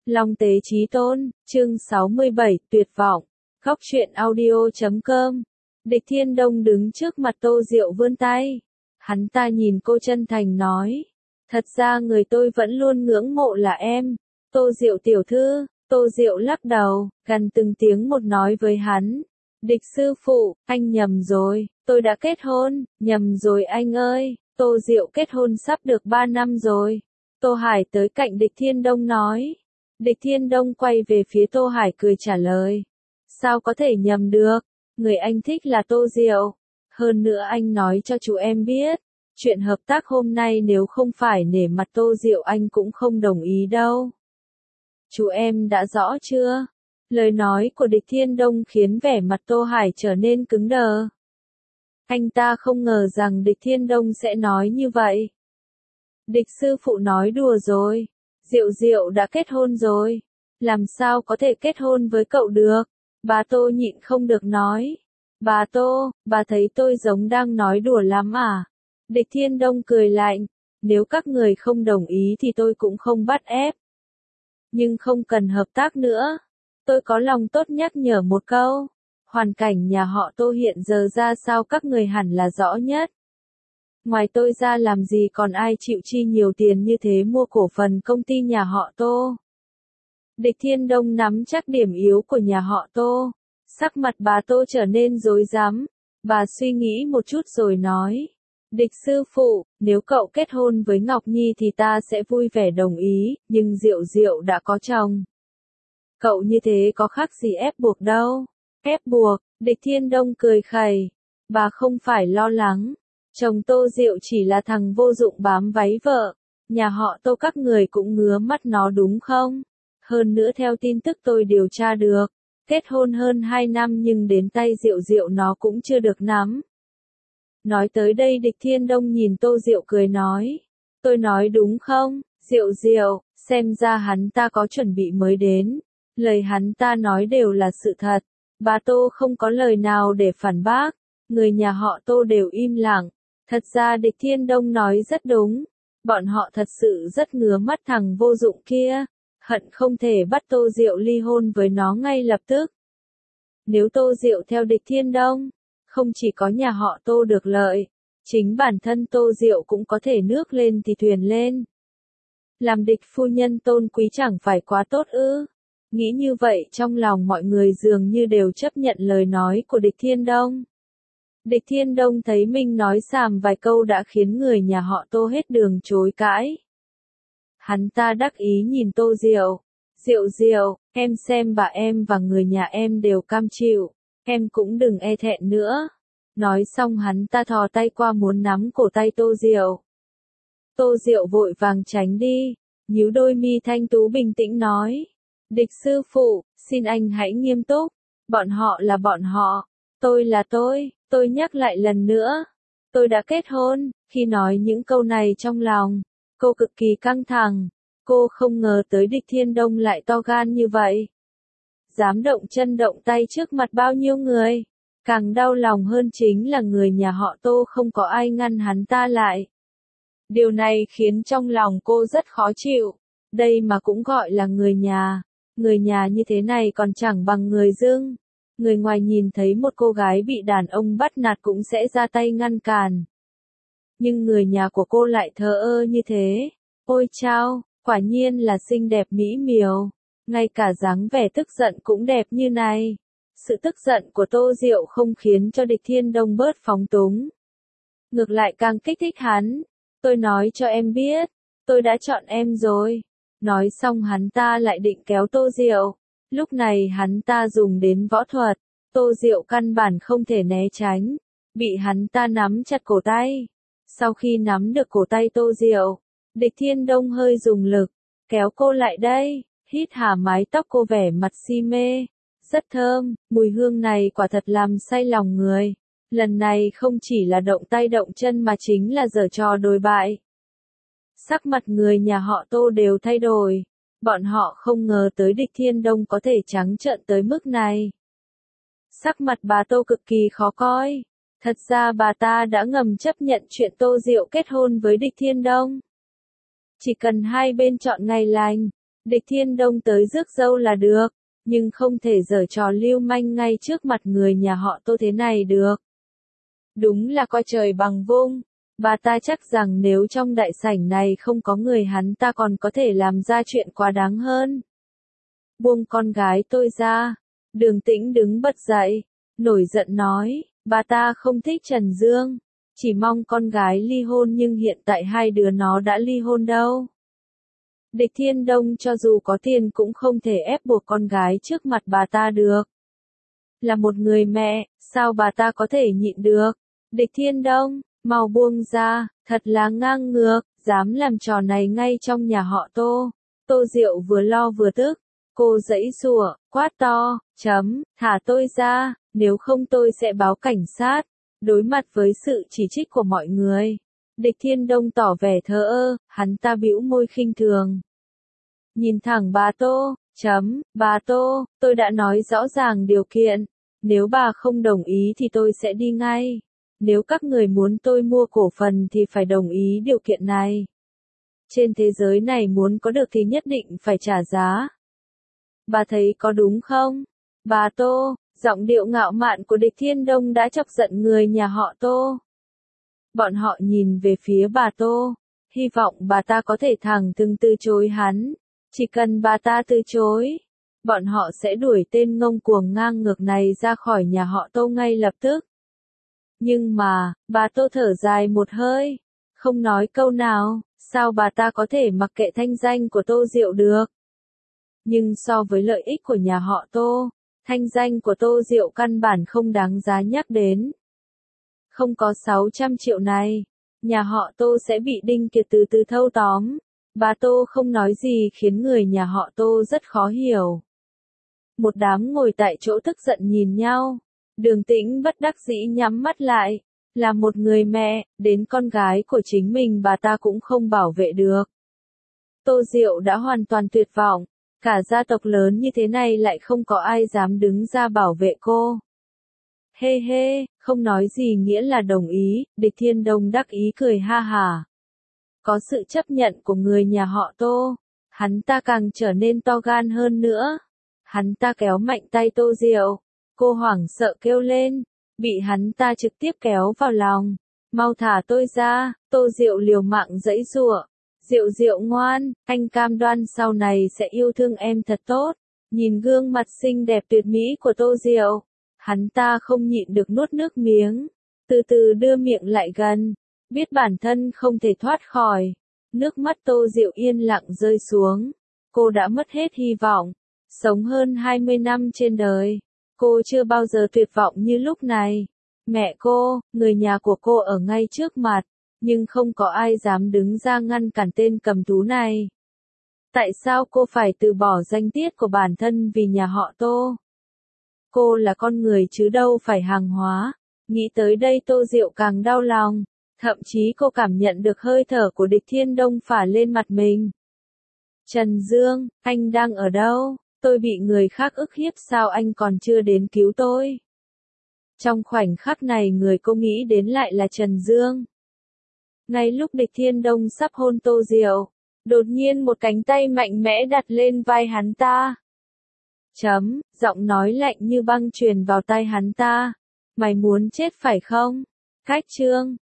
Long Tế Chí Tôn, chương 67, tuyệt vọng. Góc truyện audio.com. Địch Thiên Đông đứng trước mặt Tô Diệu vươn tay. Hắn ta nhìn cô chân thành nói. Thật ra người tôi vẫn luôn ngưỡng mộ là em. Tô Diệu tiểu thư. Tô Diệu lắc đầu, gần từng tiếng một nói với hắn. Địch sư phụ, anh nhầm rồi, tôi đã kết hôn, nhầm rồi anh ơi. Tô Diệu kết hôn sắp được 3 năm rồi. Tô Hải tới cạnh Địch Thiên Đông nói. Địch Thiên Đông quay về phía Tô Hải cười trả lời. Sao có thể nhầm được, người anh thích là Tô Diệu. Hơn nữa anh nói cho chú em biết, chuyện hợp tác hôm nay nếu không phải nể mặt Tô Diệu anh cũng không đồng ý đâu. Chú em đã rõ chưa? Lời nói của Địch Thiên Đông khiến vẻ mặt Tô Hải trở nên cứng đờ. Anh ta không ngờ rằng Địch Thiên Đông sẽ nói như vậy. Địch sư phụ nói đùa rồi. Diệu Diệu đã kết hôn rồi. Làm sao có thể kết hôn với cậu được? Bà Tô nhịn không được nói. Bà Tô, bà thấy tôi giống đang nói đùa lắm à? Địch Thiên Đông cười lạnh. Nếu các người không đồng ý thì tôi cũng không bắt ép. Nhưng không cần hợp tác nữa. Tôi có lòng tốt nhắc nhở một câu. Hoàn cảnh nhà họ Tô hiện giờ ra sao các người hẳn là rõ nhất. Ngoài tôi ra làm gì còn ai chịu chi nhiều tiền như thế mua cổ phần công ty nhà họ Tô. Địch Thiên Đông nắm chắc điểm yếu của nhà họ Tô. Sắc mặt bà Tô trở nên rối rắm. Bà suy nghĩ một chút rồi nói. Địch sư phụ, nếu cậu kết hôn với Ngọc Nhi thì ta sẽ vui vẻ đồng ý, nhưng Diệu Diệu đã có chồng. Cậu như thế có khác gì ép buộc đâu. Ép buộc, Địch Thiên Đông cười khẩy. Bà không phải lo lắng. Chồng Tô Diệu chỉ là thằng vô dụng bám váy vợ. Nhà họ Tô các người cũng ngứa mắt nó đúng không? Hơn nữa theo tin tức tôi điều tra được. Kết hôn hơn 2 năm nhưng đến tay Diệu Diệu nó cũng chưa được nắm. Nói tới đây Địch Thiên Đông nhìn Tô Diệu cười nói. Tôi nói đúng không, Diệu Diệu, xem ra hắn ta có chuẩn bị mới đến. Lời hắn ta nói đều là sự thật. Bà Tô không có lời nào để phản bác. Người nhà họ Tô đều im lặng. Thật ra Địch Thiên Đông nói rất đúng. Bọn họ thật sự rất ngứa mắt thằng vô dụng kia. Hận không thể bắt Tô Diệu ly hôn với nó ngay lập tức. Nếu Tô Diệu theo Địch Thiên Đông, không chỉ có nhà họ Tô được lợi, chính bản thân Tô Diệu cũng có thể nước lên thì thuyền lên. Làm địch phu nhân tôn quý chẳng phải quá tốt ư? Nghĩ như vậy trong lòng mọi người dường như đều chấp nhận lời nói của Địch Thiên Đông. Địch Thiên Đông thấy mình nói xàm vài câu đã khiến người nhà họ Tô hết đường chối cãi. Hắn ta đắc ý nhìn Tô Diệu. Diệu Diệu, em xem bà em và người nhà em đều cam chịu. Em cũng đừng e thẹn nữa. Nói xong hắn ta thò tay qua muốn nắm cổ tay Tô Diệu. Tô Diệu vội vàng tránh đi. Nhíu đôi mi thanh tú bình tĩnh nói. Địch sư phụ, xin anh hãy nghiêm túc. Bọn họ là bọn họ. Tôi là tôi nhắc lại lần nữa. Tôi đã kết hôn. Khi nói những câu này trong lòng, cô cực kỳ căng thẳng. Cô không ngờ tới Địch Thiên Đông lại to gan như vậy. Dám động chân động tay trước mặt bao nhiêu người. Càng đau lòng hơn chính là người nhà họ Tô không có ai ngăn hắn ta lại. Điều này khiến trong lòng cô rất khó chịu. Đây mà cũng gọi là người nhà. Người nhà như thế này còn chẳng bằng người dưng. Người ngoài nhìn thấy một cô gái bị đàn ông bắt nạt cũng sẽ ra tay ngăn cản. Nhưng người nhà của cô lại thờ ơ như thế. Ôi chao, quả nhiên là xinh đẹp mỹ miều. Ngay cả dáng vẻ tức giận cũng đẹp như này. Sự tức giận của Tô Diệu không khiến cho Địch Thiên Đông bớt phóng túng. Ngược lại càng kích thích hắn. Tôi nói cho em biết, tôi đã chọn em rồi. Nói xong hắn ta lại định kéo Tô Diệu. Lúc này hắn ta dùng đến võ thuật. Tô Diệu căn bản không thể né tránh. Bị hắn ta nắm chặt cổ tay. Sau khi nắm được cổ tay Tô Diệu, Địch Thiên Đông hơi dùng lực. Kéo cô lại đây. Hít hà mái tóc cô vẻ mặt si mê. Rất thơm, mùi hương này quả thật làm say lòng người. Lần này không chỉ là động tay động chân mà chính là giở trò đồi bại. Sắc mặt người nhà họ Tô đều thay đổi. Bọn họ không ngờ tới Địch Thiên Đông có thể trắng trợn tới mức này. Sắc mặt bà Tô cực kỳ khó coi. Thật ra bà ta đã ngầm chấp nhận chuyện Tô Diệu kết hôn với Địch Thiên Đông. Chỉ cần hai bên chọn ngày lành, Địch Thiên Đông tới rước dâu là được, nhưng không thể giở trò lưu manh ngay trước mặt người nhà họ Tô thế này được. Đúng là coi trời bằng vung, bà ta chắc rằng nếu trong đại sảnh này không có người hắn ta còn có thể làm ra chuyện quá đáng hơn. Buông con gái tôi ra, Đường Tĩnh đứng bật dậy, nổi giận nói, bà ta không thích Trần Dương, chỉ mong con gái ly hôn nhưng hiện tại hai đứa nó đã ly hôn đâu. Địch Thiên Đông cho dù có tiền cũng không thể ép buộc con gái trước mặt bà ta được. Là một người mẹ, sao bà ta có thể nhịn được? Địch Thiên Đông, mau buông ra, thật là ngang ngược, dám làm trò này ngay trong nhà họ Tô. Tô Diệu vừa lo vừa tức, cô giãy giụa, quát to, thả tôi ra, nếu không tôi sẽ báo cảnh sát. Đối mặt với sự chỉ trích của mọi người, Địch Thiên Đông tỏ vẻ thờ ơ, hắn ta bĩu môi khinh thường. Nhìn thẳng bà Tô, bà Tô, tôi đã nói rõ ràng điều kiện, nếu bà không đồng ý thì tôi sẽ đi ngay. Nếu các người muốn tôi mua cổ phần thì phải đồng ý điều kiện này. Trên thế giới này muốn có được thì nhất định phải trả giá. Bà thấy có đúng không? Bà Tô, giọng điệu ngạo mạn của Địch Thiên Đông đã chọc giận người nhà họ Tô. Bọn họ nhìn về phía bà Tô, hy vọng bà ta có thể thẳng thừng từ chối hắn. Chỉ cần bà ta từ chối, bọn họ sẽ đuổi tên ngông cuồng ngang ngược này ra khỏi nhà họ Tô ngay lập tức. Nhưng mà, bà Tô thở dài một hơi, không nói câu nào, sao bà ta có thể mặc kệ thanh danh của Tô Diệu được. Nhưng so với lợi ích của nhà họ Tô, thanh danh của Tô Diệu căn bản không đáng giá nhắc đến. Không có 600 triệu này, nhà họ Tô sẽ bị Đinh Kiệt từ từ thâu tóm. Bà Tô không nói gì khiến người nhà họ Tô rất khó hiểu. Một đám ngồi tại chỗ tức giận nhìn nhau. Đường Tĩnh bất đắc dĩ nhắm mắt lại. Là một người mẹ, đến con gái của chính mình bà ta cũng không bảo vệ được. Tô Diệu đã hoàn toàn tuyệt vọng. Cả gia tộc lớn như thế này lại không có ai dám đứng ra bảo vệ cô. Hê hê, không nói gì nghĩa là đồng ý, Địch Thiên Đông đắc ý cười ha hả. Có sự chấp nhận của người nhà họ Tô, hắn ta càng trở nên to gan hơn nữa. Hắn ta kéo mạnh tay Tô Diệu, cô hoảng sợ kêu lên, bị hắn ta trực tiếp kéo vào lòng. Mau thả tôi ra, Tô Diệu liều mạng giãy giụa. Diệu Diệu ngoan, anh cam đoan sau này sẽ yêu thương em thật tốt. Nhìn gương mặt xinh đẹp tuyệt mỹ của Tô Diệu, hắn ta không nhịn được nuốt nước miếng, từ từ đưa miệng lại gần. Biết bản thân không thể thoát khỏi, nước mắt Tô Diệu yên lặng rơi xuống. Cô đã mất hết hy vọng, sống hơn 20 năm trên đời, cô chưa bao giờ tuyệt vọng như lúc này. Mẹ cô, người nhà của cô ở ngay trước mặt, nhưng không có ai dám đứng ra ngăn cản tên cầm thú này. Tại sao cô phải từ bỏ danh tiết của bản thân vì nhà họ Tô? Cô là con người chứ đâu phải hàng hóa. Nghĩ tới đây Tô Diệu càng đau lòng. Thậm chí cô cảm nhận được hơi thở của Địch Thiên Đông phả lên mặt mình. Trần Dương, anh đang ở đâu? Tôi bị người khác ức hiếp sao anh còn chưa đến cứu tôi? Trong khoảnh khắc này người cô nghĩ đến lại là Trần Dương. Ngay lúc Địch Thiên Đông sắp hôn Tô Diệu, đột nhiên một cánh tay mạnh mẽ đặt lên vai hắn ta. Giọng nói lạnh như băng truyền vào tai hắn ta. Mày muốn chết phải không? Cách chương